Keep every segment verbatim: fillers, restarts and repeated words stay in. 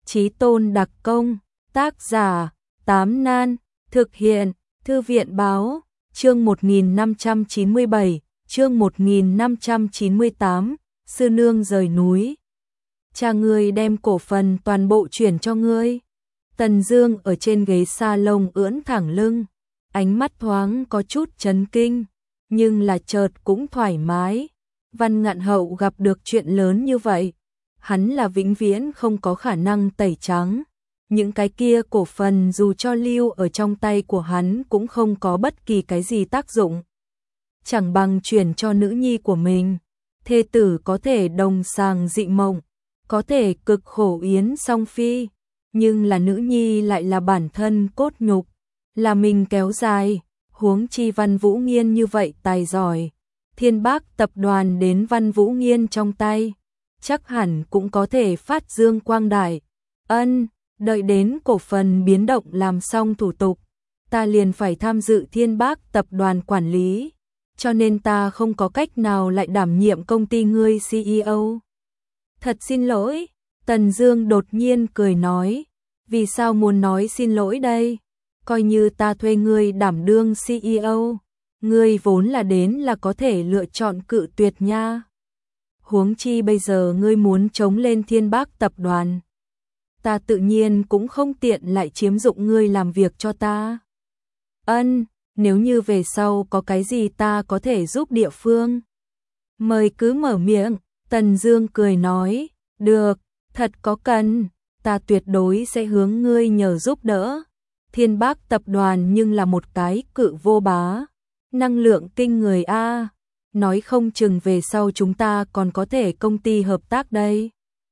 Chí Tôn đặc công, tác giả, Tám Nan, thực hiện, Thư viện báo, chương một nghìn năm trăm chín mươi bảy, chương một nghìn năm trăm chín mươi tám, sư nương rời núi. Cha ngươi đem cổ phần toàn bộ chuyển cho ngươi. Tần Dương ở trên ghế salon ưỡn thẳng lưng, ánh mắt thoáng có chút chấn kinh, nhưng là chợt cũng thoải mái. Văn Ngạn Hậu gặp được chuyện lớn như vậy, hắn là vĩnh viễn không có khả năng tẩy trắng. Những cái kia cổ phần dù cho lưu ở trong tay của hắn cũng không có bất kỳ cái gì tác dụng. Chẳng bằng chuyển cho nữ nhi của mình. Thê tử có thể đồng sàng dị mộng, có thể cực khổ yến song phi, nhưng là nữ nhi lại là bản thân cốt nhục, là mình kéo dài. Huống chi Văn Vũ Nghiên như vậy tài giỏi, Thiên Bác tập đoàn đến Văn Vũ Nghiên trong tay, chắc hẳn cũng có thể phát dương quang đại. Ân, đợi đến cổ phần biến động làm xong thủ tục, ta liền phải tham dự Thiên Bác tập đoàn quản lý, cho nên ta không có cách nào lại đảm nhiệm công ty ngươi xê e ô. Thật xin lỗi, Tần Dương đột nhiên cười nói, vì sao muốn nói xin lỗi đây? Coi như ta thuê ngươi đảm đương xê e ô, ngươi vốn là đến là có thể lựa chọn cự tuyệt nha. Huống chi bây giờ ngươi muốn chống lên Thiên Bác tập đoàn, ta tự nhiên cũng không tiện lại chiếm dụng ngươi làm việc cho ta. Ân, nếu như về sau có cái gì ta có thể giúp địa phương, mời cứ mở miệng. Tần Dương cười nói, được, thật có cần, ta tuyệt đối sẽ hướng ngươi nhờ giúp đỡ. Thiên Bác tập đoàn nhưng là một cái cự vô bá, năng lượng kinh người a, nói không chừng về sau chúng ta còn có thể công ty hợp tác đây.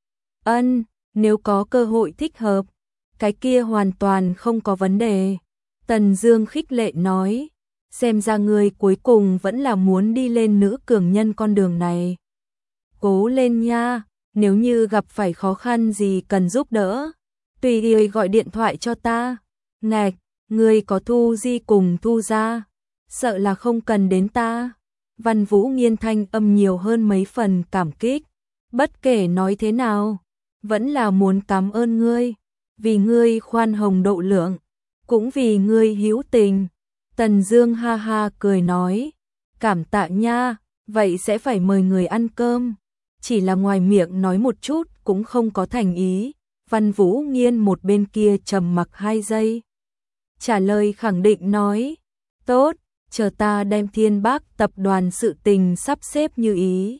Ân, nếu có cơ hội thích hợp, cái kia hoàn toàn không có vấn đề. Tần Dương khích lệ nói, xem ra ngươi cuối cùng vẫn là muốn đi lên nữ cường nhân con đường này. Cố lên nha, nếu như gặp phải khó khăn gì cần giúp đỡ, tùy ý gọi điện thoại cho ta. Ngạch, ngươi có Thu Di cùng Thu gia, sợ là không cần đến ta. Văn Vũ Nghiên thanh âm nhiều hơn mấy phần cảm kích, bất kể nói thế nào, vẫn là muốn cảm ơn ngươi, vì ngươi khoan hồng độ lượng, cũng vì ngươi hữu tình. Tần Dương ha ha cười nói, cảm tạ nha, vậy sẽ phải mời người ăn cơm. Chỉ là ngoài miệng nói một chút cũng không có thành ý. Văn Vũ Nghiên một bên kia trầm mặc hai giây, trả lời khẳng định nói, tốt, chờ ta đem Thiên Bác tập đoàn sự tình sắp xếp như ý,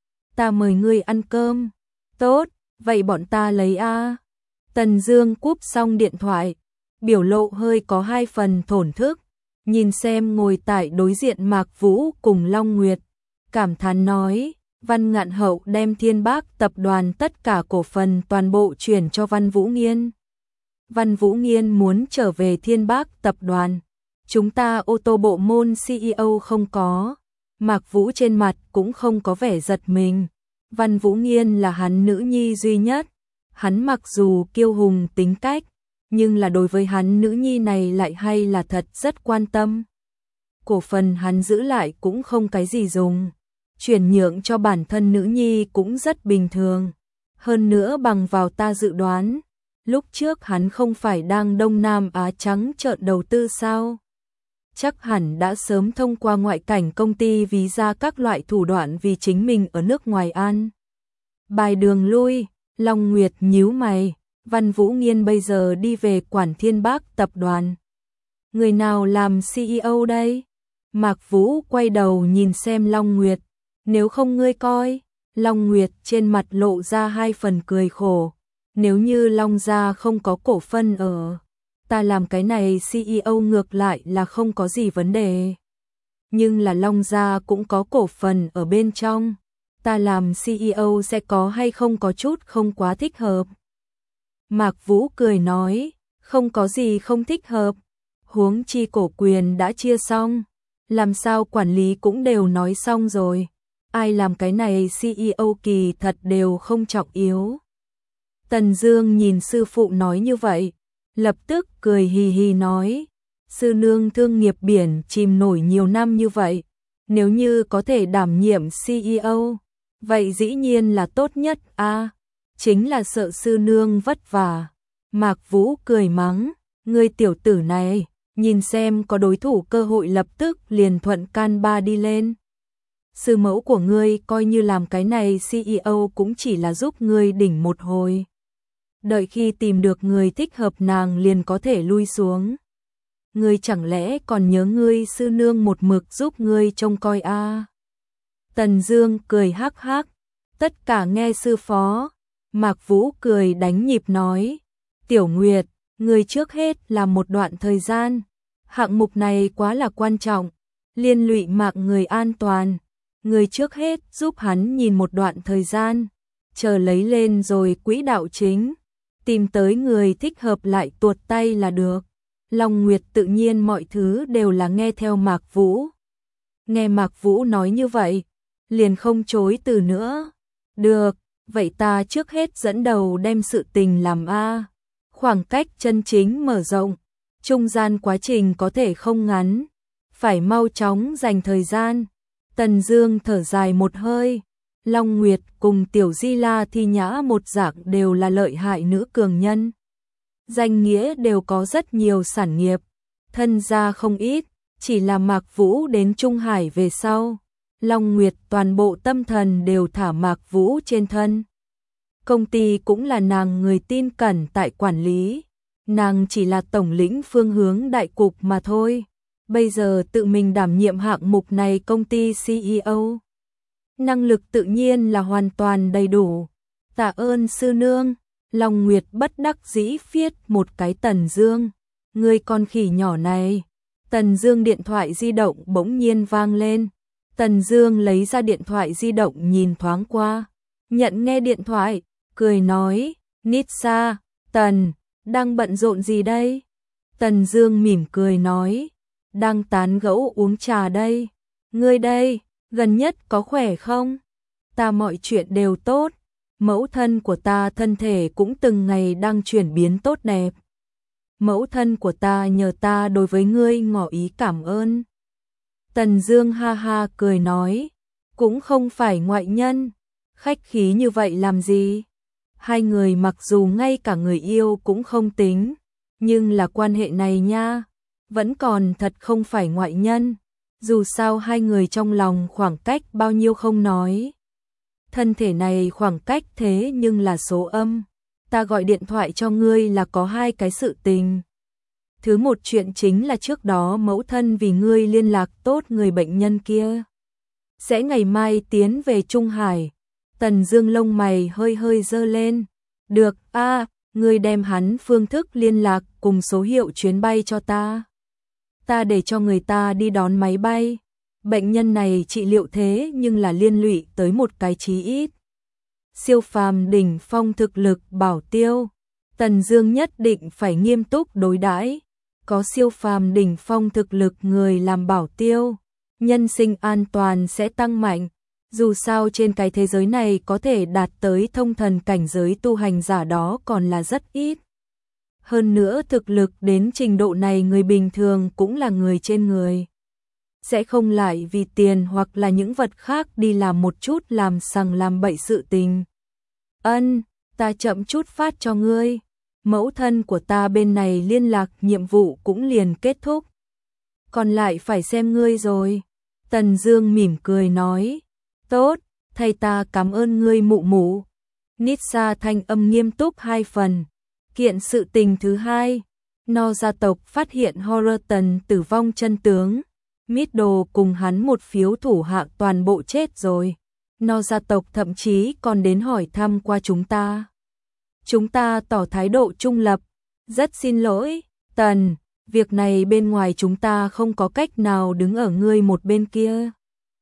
ta mời ngươi ăn cơm. Tốt, vậy bọn ta lấy a. Tần Dương cúp xong điện thoại, biểu lộ hơi có hai phần thổn thức, nhìn xem ngồi tại đối diện Mạc Vũ cùng Long Nguyệt, cảm thán nói, Văn Ngạn Hậu đem Thiên Bác tập đoàn tất cả cổ phần toàn bộ chuyển cho Văn Vũ Nghiên. Văn Vũ Nghiên muốn trở về Thiên Bác tập đoàn, chúng ta ô tô bộ môn xê e ô không có. Mạc Vũ trên mặt cũng không có vẻ giật mình. Văn Vũ Nghiên là hắn nữ nhi duy nhất, hắn mặc dù kiêu hùng tính cách, nhưng là đối với hắn nữ nhi này lại hay là thật rất quan tâm. Cổ phần hắn giữ lại cũng không cái gì dùng, chuyển nhượng cho bản thân nữ nhi cũng rất bình thường. Hơn nữa bằng vào ta dự đoán, lúc trước hắn không phải đang Đông Nam Á trắng trợn đầu tư sao? Chắc hẳn đã sớm thông qua ngoại cảnh công ty visa các loại thủ đoạn vì chính mình ở nước ngoài ăn bài đường lui. Long Nguyệt nhíu mày, Văn Vũ Nghiên bây giờ đi về quản Thiên Bác tập đoàn, người nào làm xê e ô đây? Mạc Vũ quay đầu nhìn xem Long Nguyệt, nếu không ngươi coi. Long Nguyệt trên mặt lộ ra hai phần cười khổ, nếu như Long gia không có cổ phần ở, ta làm cái này xê e ô ngược lại là không có gì vấn đề. Nhưng là Long gia cũng có cổ phần ở bên trong, ta làm xê e ô sẽ có hay không có chút không quá thích hợp. Mạc Vũ cười nói, không có gì không thích hợp, huống chi cổ quyền đã chia xong, làm sao quản lý cũng đều nói xong rồi, ai làm cái này xê e ô kỳ thật đều không trọng yếu. Tần Dương nhìn sư phụ nói như vậy, lập tức cười hì hì nói, sư nương thương nghiệp biển chìm nổi nhiều năm như vậy, nếu như có thể đảm nhiệm xê e ô, vậy dĩ nhiên là tốt nhất a. À, chính là sợ sư nương vất vả. Mạc Vũ cười mắng, ngươi tiểu tử này, nhìn xem có đối thủ cơ hội lập tức liền thuận can ba đi lên. Sư mẫu của ngươi coi như làm cái này xê e ô cũng chỉ là giúp ngươi đỉnh một hồi. Đợi khi tìm được người thích hợp nàng liền có thể lui xuống. Ngươi chẳng lẽ còn nhớ ngươi sư nương một mực giúp ngươi trông coi a? À? Tần Dương cười hắc hắc, tất cả nghe sư phó. Mạc Vũ cười đánh nhịp nói, Tiểu Nguyệt, ngươi trước hết là một đoạn thời gian. Hạng mục này quá là quan trọng, liên lụy mạng người an toàn. Ngươi trước hết giúp hắn nhìn một đoạn thời gian, chờ lấy lên rồi quỹ đạo chính. Tìm tới người thích hợp lại tuột tay là được. Long Nguyệt tự nhiên mọi thứ đều là nghe theo Mạc Vũ. Nghe Mạc Vũ nói như vậy, liền không chối từ nữa. Được, vậy ta trước hết dẫn đầu đem sự tình làm a. Khoảng cách chân chính mở rộng, trung gian quá trình có thể không ngắn, phải mau chóng dành thời gian. Tần Dương thở dài một hơi. Long Nguyệt cùng Tiểu Di La Thi Nhã một dạng đều là lợi hại nữ cường nhân. Danh nghĩa đều có rất nhiều sản nghiệp, thân gia không ít, chỉ là Mạc Vũ đến Trung Hải về sau. Long Nguyệt toàn bộ tâm thần đều thả Mạc Vũ trên thân. Công ty cũng là nàng người tin cẩn tại quản lý, nàng chỉ là tổng lĩnh phương hướng đại cục mà thôi. Bây giờ tự mình đảm nhiệm hạng mục này công ty xê e ô. Năng lực tự nhiên là hoàn toàn đầy đủ. Tạ ơn sư nương. Long Nguyệt bất đắc dĩ viết một cái Tần Dương. Ngươi con khỉ nhỏ này. Tần Dương điện thoại di động bỗng nhiên vang lên. Tần Dương lấy ra điện thoại di động nhìn thoáng qua. Nhận nghe điện thoại, cười nói, Nitsa, Tần, đang bận rộn gì đây? Tần Dương mỉm cười nói, đang tán gẫu uống trà đây. Ngươi đây, gần nhất có khỏe không? Ta mọi chuyện đều tốt. Mẫu thân của ta thân thể cũng từng ngày đang chuyển biến tốt đẹp. Mẫu thân của ta nhờ ta đối với ngươi ngỏ ý cảm ơn. Tần Dương ha ha cười nói, cũng không phải ngoại nhân, khách khí như vậy làm gì? Hai người mặc dù ngay cả người yêu cũng không tính, nhưng là quan hệ này nha, vẫn còn thật không phải ngoại nhân. Dù sao hai người trong lòng khoảng cách bao nhiêu không nói. Thân thể này khoảng cách thế nhưng là số âm. Ta gọi điện thoại cho ngươi là có hai cái sự tình. Thứ một chuyện chính là trước đó mẫu thân vì ngươi liên lạc tốt người bệnh nhân kia. Sẽ ngày mai tiến về Trung Hải. Tần Dương lông mày hơi hơi dơ lên. Được, a, à, ngươi đem hắn phương thức liên lạc cùng số hiệu chuyến bay cho ta. Ta để cho người ta đi đón máy bay. Bệnh nhân này trị liệu thế nhưng là liên lụy tới một cái chí ít. Siêu phàm đỉnh phong thực lực bảo tiêu. Tần Dương nhất định phải nghiêm túc đối đãi. Có siêu phàm đỉnh phong thực lực người làm bảo tiêu, nhân sinh an toàn sẽ tăng mạnh. Dù sao trên cái thế giới này có thể đạt tới thông thần cảnh giới tu hành giả đó còn là rất ít. Hơn nữa thực lực đến trình độ này người bình thường cũng là người trên người. Sẽ không lại vì tiền hoặc là những vật khác đi làm một chút làm sằng làm bậy sự tình. Ân, ta chậm chút phát cho ngươi. Mẫu thân của ta bên này liên lạc nhiệm vụ cũng liền kết thúc. Còn lại phải xem ngươi rồi. Tần Dương mỉm cười nói. Tốt, thầy ta cảm ơn ngươi mụ mụ. Nitsa thanh âm nghiêm túc hai phần. Kiện sự tình thứ hai, No gia tộc phát hiện Horton tử vong chân tướng. Middle cùng hắn một phiếu thủ hạ toàn bộ chết rồi. No gia tộc thậm chí còn đến hỏi thăm qua chúng ta. Chúng ta tỏ thái độ trung lập. Rất xin lỗi, Tần, việc này bên ngoài chúng ta không có cách nào đứng ở ngươi một bên kia.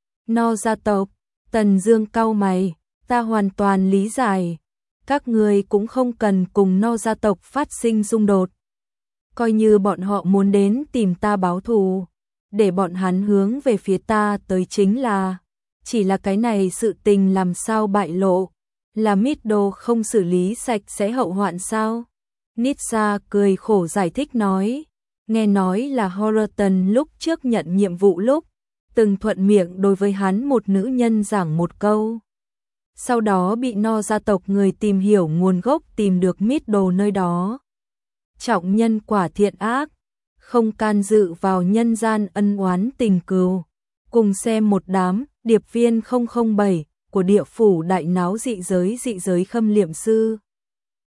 No gia tộc, Tần Dương cau mày, ta hoàn toàn lý giải. Các ngươi cũng không cần cùng No gia tộc phát sinh xung đột. Coi như bọn họ muốn đến tìm ta báo thù, để bọn hắn hướng về phía ta tới chính là. Chỉ là cái này sự tình làm sao bại lộ. Là Middle không xử lý sạch sẽ hậu hoạn sao? Nitsa cười khổ giải thích nói. Nghe nói là Horton lúc trước nhận nhiệm vụ lúc từng thuận miệng đối với hắn một nữ nhân giảng một câu. sau đó bị No gia tộc người tìm hiểu nguồn gốc tìm được mít đồ nơi đó. Trọng nhân quả thiện ác, không can dự vào nhân gian ân oán tình cừu. Cùng xem một đám điệp viên không không bảy của địa phủ đại náo dị giới dị giới khâm liệm sư.